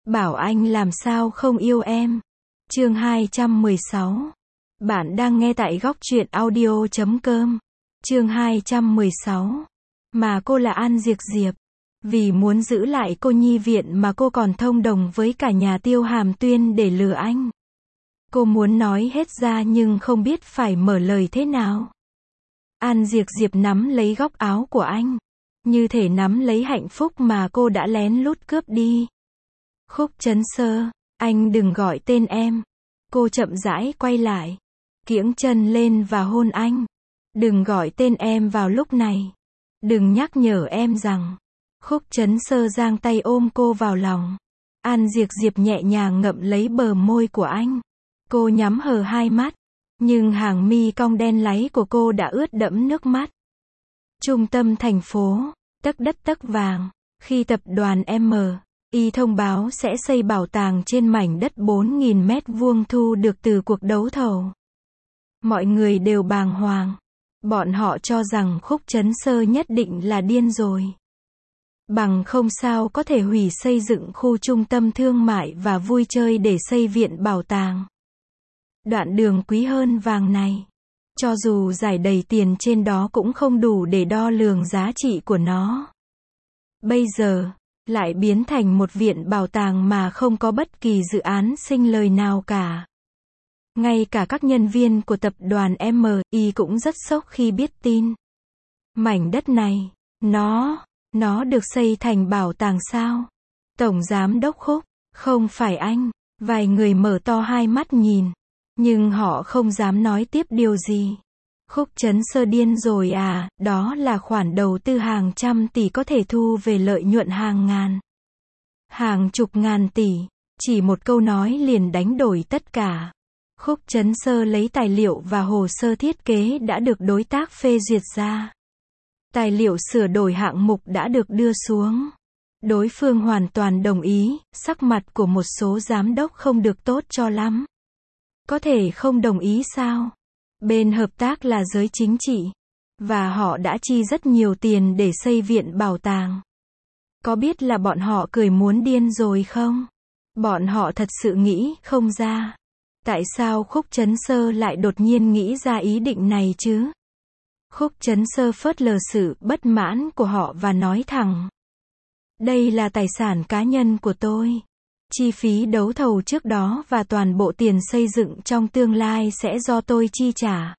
bảo anh làm sao không yêu em. Chương 216. Bạn đang nghe tại góc truyện audio.com. Chương 216. Mà cô là An Diệc Diệp. Vì muốn giữ lại cô nhi viện mà cô còn thông đồng với cả nhà Tiêu Hàm Tuyên để lừa anh. Cô muốn nói hết ra nhưng không biết phải mở lời thế nào. An Diệc Diệp nắm lấy góc áo của anh, như thể nắm lấy hạnh phúc mà cô đã lén lút cướp đi. Khúc Chấn Sơ, anh đừng gọi tên em. Cô chậm rãi quay lại, kiễng chân lên và hôn anh. Đừng gọi tên em vào lúc này. Đừng nhắc nhở em rằng. Khúc Chấn Sơ giang tay ôm cô vào lòng. An Diệc Diệp nhẹ nhàng ngậm lấy bờ môi của anh. Cô nhắm hờ hai mắt, nhưng hàng mi cong đen láy của cô đã ướt đẫm nước mắt. Trung tâm thành phố, tấc đất tấc vàng, khi tập đoàn MI thông báo sẽ xây bảo tàng trên mảnh đất 4.000 mét vuông thu được từ cuộc đấu thầu. Mọi người đều bàng hoàng. Bọn họ cho rằng Khúc Chấn Sơ nhất định là điên rồi. Bằng không sao có thể hủy xây dựng khu trung tâm thương mại và vui chơi để xây viện bảo tàng. Đoạn đường quý hơn vàng này, cho dù giải đầy tiền trên đó cũng không đủ để đo lường giá trị của nó. Bây giờ, lại biến thành một viện bảo tàng mà không có bất kỳ dự án sinh lời nào cả. Ngay cả các nhân viên của tập đoàn MI cũng rất sốc khi biết tin. Mảnh đất này, nó được xây thành bảo tàng sao? Tổng giám đốc Khúc, không phải anh. Vài người mở to hai mắt nhìn, nhưng họ không dám nói tiếp điều gì. Khúc Chấn Sơ điên rồi à? Đó là khoản đầu tư hàng trăm tỷ có thể thu về lợi nhuận hàng ngàn, hàng chục ngàn tỷ. Chỉ một câu nói liền đánh đổi tất cả. Khúc Chấn Sơ lấy tài liệu và hồ sơ thiết kế đã được đối tác phê duyệt ra. Tài liệu sửa đổi hạng mục đã được đưa xuống. Đối phương hoàn toàn đồng ý. Sắc mặt của một số giám đốc không được tốt cho lắm. Có thể không đồng ý sao? Bên hợp tác là giới chính trị, và họ đã chi rất nhiều tiền để xây viện bảo tàng. Có biết là bọn họ cười muốn điên rồi không? Bọn họ thật sự nghĩ không ra. Tại sao Khúc Chấn Sơ lại đột nhiên nghĩ ra ý định này chứ? Khúc Chấn Sơ phớt lờ sự bất mãn của họ và nói thẳng. Đây là tài sản cá nhân của tôi. Chi phí đấu thầu trước đó và toàn bộ tiền xây dựng trong tương lai sẽ do tôi chi trả.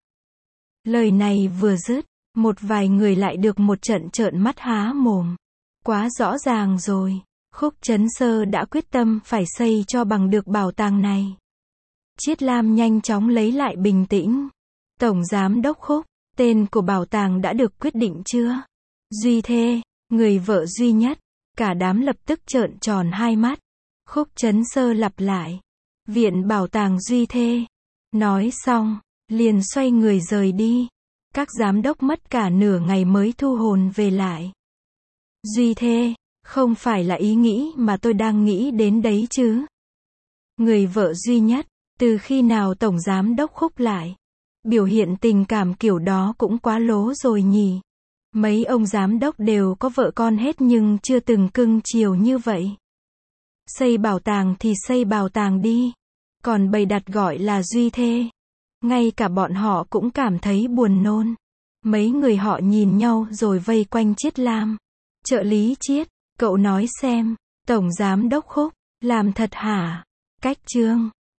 Lời này vừa dứt, một vài người lại được một trận trợn mắt há mồm. Quá rõ ràng rồi. Khúc Chấn Sơ đã quyết tâm phải xây cho bằng được bảo tàng này. Chiết Lam nhanh chóng lấy lại bình tĩnh. Tổng giám đốc Khúc, tên của bảo tàng đã được quyết định chưa? Duy Thê, người vợ duy nhất. Cả đám lập tức trợn tròn hai mắt. Khúc Chấn Sơ lặp lại. Viện bảo tàng Duy Thê. Nói xong, liền xoay người rời đi. Các giám đốc mất cả nửa ngày mới thu hồn về lại. Duy Thê, không phải là ý nghĩ mà tôi đang nghĩ đến đấy chứ. Người vợ duy nhất, từ khi nào tổng giám đốc Khúc lại biểu hiện tình cảm kiểu đó cũng quá lố rồi nhỉ. Mấy ông giám đốc đều có vợ con hết nhưng chưa từng cưng chiều như vậy. Xây bảo tàng thì xây bảo tàng đi. Còn bày đặt gọi là Duy Thê. Ngay cả bọn họ cũng cảm thấy buồn nôn. Mấy người họ nhìn nhau rồi vây quanh Chiết Lam. Trợ lý Chiết, cậu nói xem, tổng giám đốc Khúc, làm thật hả? Cách chương